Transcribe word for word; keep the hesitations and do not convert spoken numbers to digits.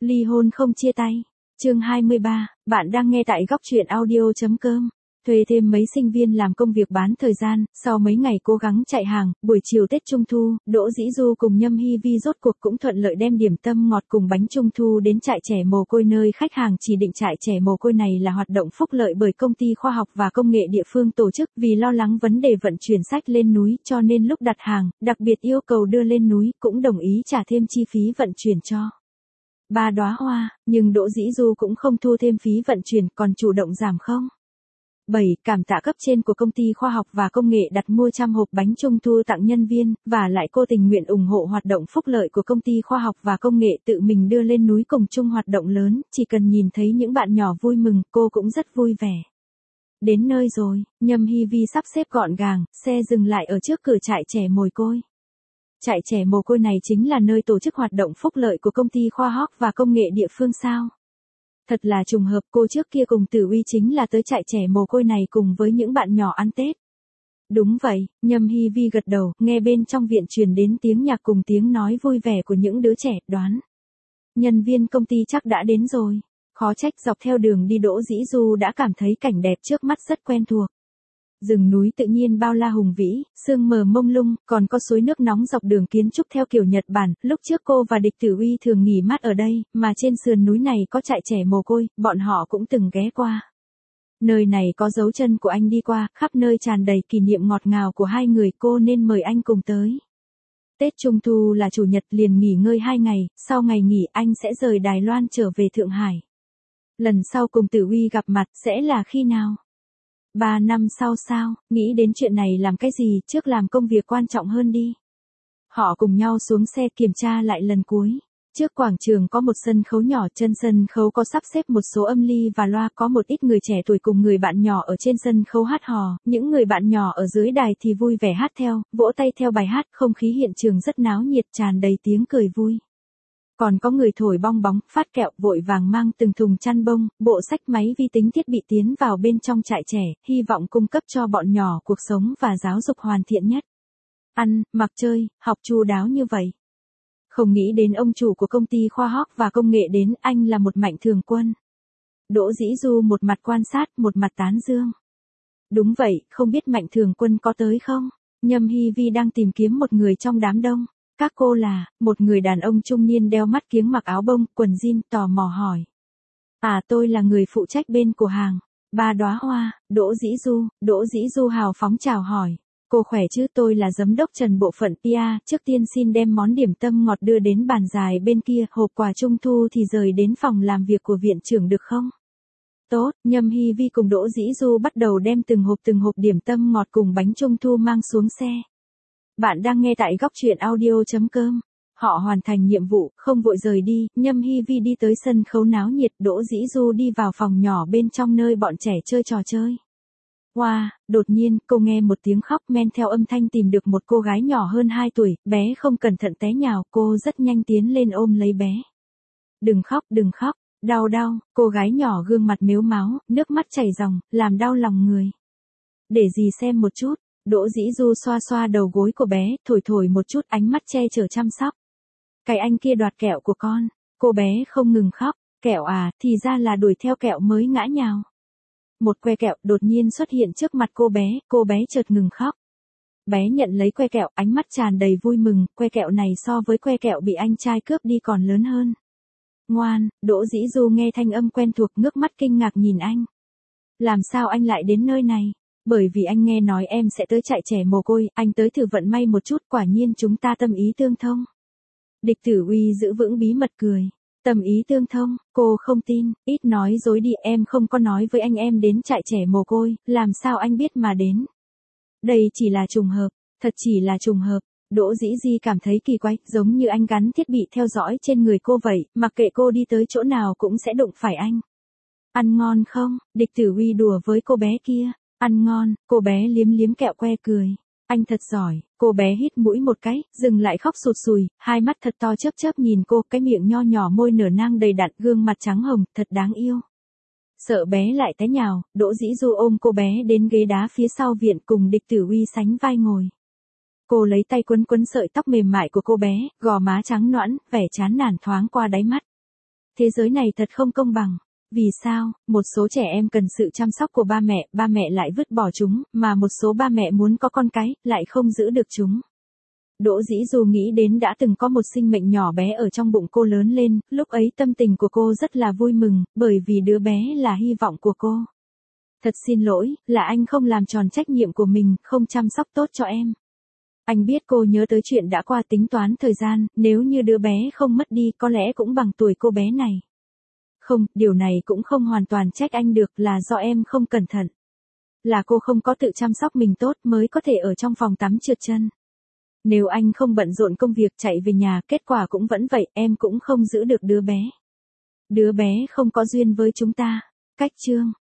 Ly hôn không chia tay. Chương hai mươi ba, bạn đang nghe tại góc truyện audio chấm com. Thuê thêm mấy sinh viên làm công việc bán thời gian, sau mấy ngày cố gắng chạy hàng, buổi chiều Tết Trung Thu, Đỗ Dĩ Du cùng Nhâm Hy Vi rốt cuộc cũng thuận lợi đem điểm tâm ngọt cùng bánh Trung Thu đến trại trẻ mồ côi nơi khách hàng chỉ định. Trại trẻ mồ côi này là hoạt động phúc lợi bởi công ty khoa học và công nghệ địa phương tổ chức, vì lo lắng vấn đề vận chuyển sách lên núi cho nên lúc đặt hàng, đặc biệt yêu cầu đưa lên núi cũng đồng ý trả thêm chi phí vận chuyển cho ba đóa hoa, nhưng Đỗ Dĩ Du cũng không thu thêm phí vận chuyển, còn chủ động giảm không. bảy. Cảm tạ cấp trên của công ty khoa học và công nghệ đặt mua trăm hộp bánh Trung Thu tặng nhân viên, và lại cô tình nguyện ủng hộ hoạt động phúc lợi của công ty khoa học và công nghệ tự mình đưa lên núi cùng chung hoạt động lớn, chỉ cần nhìn thấy những bạn nhỏ vui mừng, cô cũng rất vui vẻ. Đến nơi rồi, Nhâm Hy Vi sắp xếp gọn gàng, xe dừng lại ở trước cửa trại trẻ mồ côi. Trại trẻ mồ côi này chính là nơi tổ chức hoạt động phúc lợi của công ty khoa học và công nghệ địa phương sao? Thật là trùng hợp, cô trước kia cùng Tử Uy chính là tới trại trẻ mồ côi này cùng với những bạn nhỏ ăn Tết. Đúng vậy, Nhâm Hy Vi gật đầu, nghe bên trong viện truyền đến tiếng nhạc cùng tiếng nói vui vẻ của những đứa trẻ, đoán. Nhân viên công ty chắc đã đến rồi. Khó trách dọc theo đường đi Đỗ Dĩ Du đã cảm thấy cảnh đẹp trước mắt rất quen thuộc. Rừng núi tự nhiên bao la hùng vĩ, sương mờ mông lung, còn có suối nước nóng dọc đường kiến trúc theo kiểu Nhật Bản. Lúc trước cô và Địch Tử Uy thường nghỉ mát ở đây, mà trên sườn núi này có trại trẻ mồ côi, bọn họ cũng từng ghé qua. Nơi này có dấu chân của anh đi qua, khắp nơi tràn đầy kỷ niệm ngọt ngào của hai người, cô nên mời anh cùng tới. Tết Trung Thu là chủ nhật, liền nghỉ ngơi hai ngày, sau ngày nghỉ anh sẽ rời Đài Loan trở về Thượng Hải. Lần sau cùng Tử Uy gặp mặt sẽ là khi nào? Ba năm sau sao, nghĩ đến chuyện này làm cái gì, trước làm công việc quan trọng hơn đi. Họ cùng nhau xuống xe kiểm tra lại lần cuối. Trước quảng trường có một sân khấu nhỏ, chân sân khấu có sắp xếp một số âm ly và loa, có một ít người trẻ tuổi cùng người bạn nhỏ ở trên sân khấu hát hò, những người bạn nhỏ ở dưới đài thì vui vẻ hát theo, vỗ tay theo bài hát, không khí hiện trường rất náo nhiệt, tràn đầy tiếng cười vui. Còn có người thổi bong bóng, phát kẹo, vội vàng mang từng thùng chăn bông, bộ sách, máy vi tính, thiết bị tiến vào bên trong trại trẻ, hy vọng cung cấp cho bọn nhỏ cuộc sống và giáo dục hoàn thiện nhất. Ăn, mặc, chơi, học chu đáo như vậy. Không nghĩ đến ông chủ của công ty khoa học và công nghệ đến, anh là một mạnh thường quân. Đỗ Dĩ Du một mặt quan sát, một mặt tán dương. Đúng vậy, không biết mạnh thường quân có tới không? Nhâm Hy Vi đang tìm kiếm một người trong đám đông. Các cô là, một người đàn ông trung niên đeo mắt kiếng mặc áo bông, quần jean, tò mò hỏi. À, tôi là người phụ trách bên cửa hàng. Ba đóa hoa. Đỗ Dĩ Du. Đỗ Dĩ Du hào phóng chào hỏi. Cô khỏe chứ, tôi là giám đốc Trần bộ phận pê e, trước tiên xin đem món điểm tâm ngọt đưa đến bàn dài bên kia, hộp quà Trung Thu thì rời đến phòng làm việc của viện trưởng được không? Tốt, Nhâm Hy Vi cùng Đỗ Dĩ Du bắt đầu đem từng hộp từng hộp điểm tâm ngọt cùng bánh Trung Thu mang xuống xe. Bạn đang nghe tại góc truyện audio chấm com. Họ hoàn thành nhiệm vụ, không vội rời đi, Nhâm Hy Vi đi tới sân khấu náo nhiệt, Đỗ Dĩ Du đi vào phòng nhỏ bên trong nơi bọn trẻ chơi trò chơi. Wow, đột nhiên, cô nghe một tiếng khóc, men theo âm thanh tìm được một cô gái nhỏ hơn hai tuổi, bé không cẩn thận té nhào, cô rất nhanh tiến lên ôm lấy bé. Đừng khóc, đừng khóc, đau đau, cô gái nhỏ gương mặt mếu máo, nước mắt chảy ròng, làm đau lòng người. Để gì xem một chút. Đỗ Dĩ Du xoa xoa đầu gối của bé, thổi thổi một chút, ánh mắt che chở chăm sóc. Cái anh kia đoạt kẹo của con. Cô bé không ngừng khóc. Kẹo à, thì ra là đuổi theo kẹo mới ngã nhào. Một que kẹo đột nhiên xuất hiện trước mặt cô bé, cô bé chợt ngừng khóc. Bé nhận lấy que kẹo, ánh mắt tràn đầy vui mừng, que kẹo này so với que kẹo bị anh trai cướp đi còn lớn hơn. Ngoan, Đỗ Dĩ Du nghe thanh âm quen thuộc, ngước mắt kinh ngạc nhìn anh. Làm sao anh lại đến nơi này? Bởi vì anh nghe nói em sẽ tới trại trẻ mồ côi, anh tới thử vận may một chút, quả nhiên chúng ta tâm ý tương thông. Địch Tử Uy giữ vững bí mật cười. Tâm ý tương thông, cô không tin, ít nói dối đi, em không có nói với anh em đến trại trẻ mồ côi, làm sao anh biết mà đến. Đây chỉ là trùng hợp, thật chỉ là trùng hợp. Đỗ Dĩ Di cảm thấy kỳ quái, giống như anh gắn thiết bị theo dõi trên người cô vậy, mặc kệ cô đi tới chỗ nào cũng sẽ đụng phải anh. Ăn ngon không? Địch Tử Uy đùa với cô bé kia. Ăn ngon, cô bé liếm liếm kẹo que cười. Anh thật giỏi, cô bé hít mũi một cái, dừng lại khóc sụt sùi, hai mắt thật to chớp chớp nhìn cô, cái miệng nho nhỏ môi nở nang đầy đặn, gương mặt trắng hồng, thật đáng yêu. Sợ bé lại té nhào, Đỗ Dĩ Du ôm cô bé đến ghế đá phía sau viện cùng Địch Tử Uy sánh vai ngồi. Cô lấy tay quấn quấn sợi tóc mềm mại của cô bé, gò má trắng nõn, vẻ chán nản thoáng qua đáy mắt. thế giới này thật không công bằng. Vì sao, một số trẻ em cần sự chăm sóc của ba mẹ, ba mẹ lại vứt bỏ chúng, mà một số ba mẹ muốn có con cái, lại không giữ được chúng. Đỗ Dĩ Du nghĩ đến đã từng có một sinh mệnh nhỏ bé ở trong bụng cô lớn lên, lúc ấy tâm tình của cô rất là vui mừng, bởi vì đứa bé là hy vọng của cô. Thật xin lỗi, là anh không làm tròn trách nhiệm của mình, không chăm sóc tốt cho em. Anh biết cô nhớ tới chuyện đã qua tính toán thời gian, nếu như đứa bé không mất đi có lẽ cũng bằng tuổi cô bé này. Không, điều này cũng không hoàn toàn trách anh được, là do em không cẩn thận. Là cô không có tự chăm sóc mình tốt mới có thể ở trong phòng tắm trượt chân. Nếu anh không bận rộn công việc chạy về nhà, kết quả cũng vẫn vậy, em cũng không giữ được đứa bé. Đứa bé không có duyên với chúng ta. Cách chương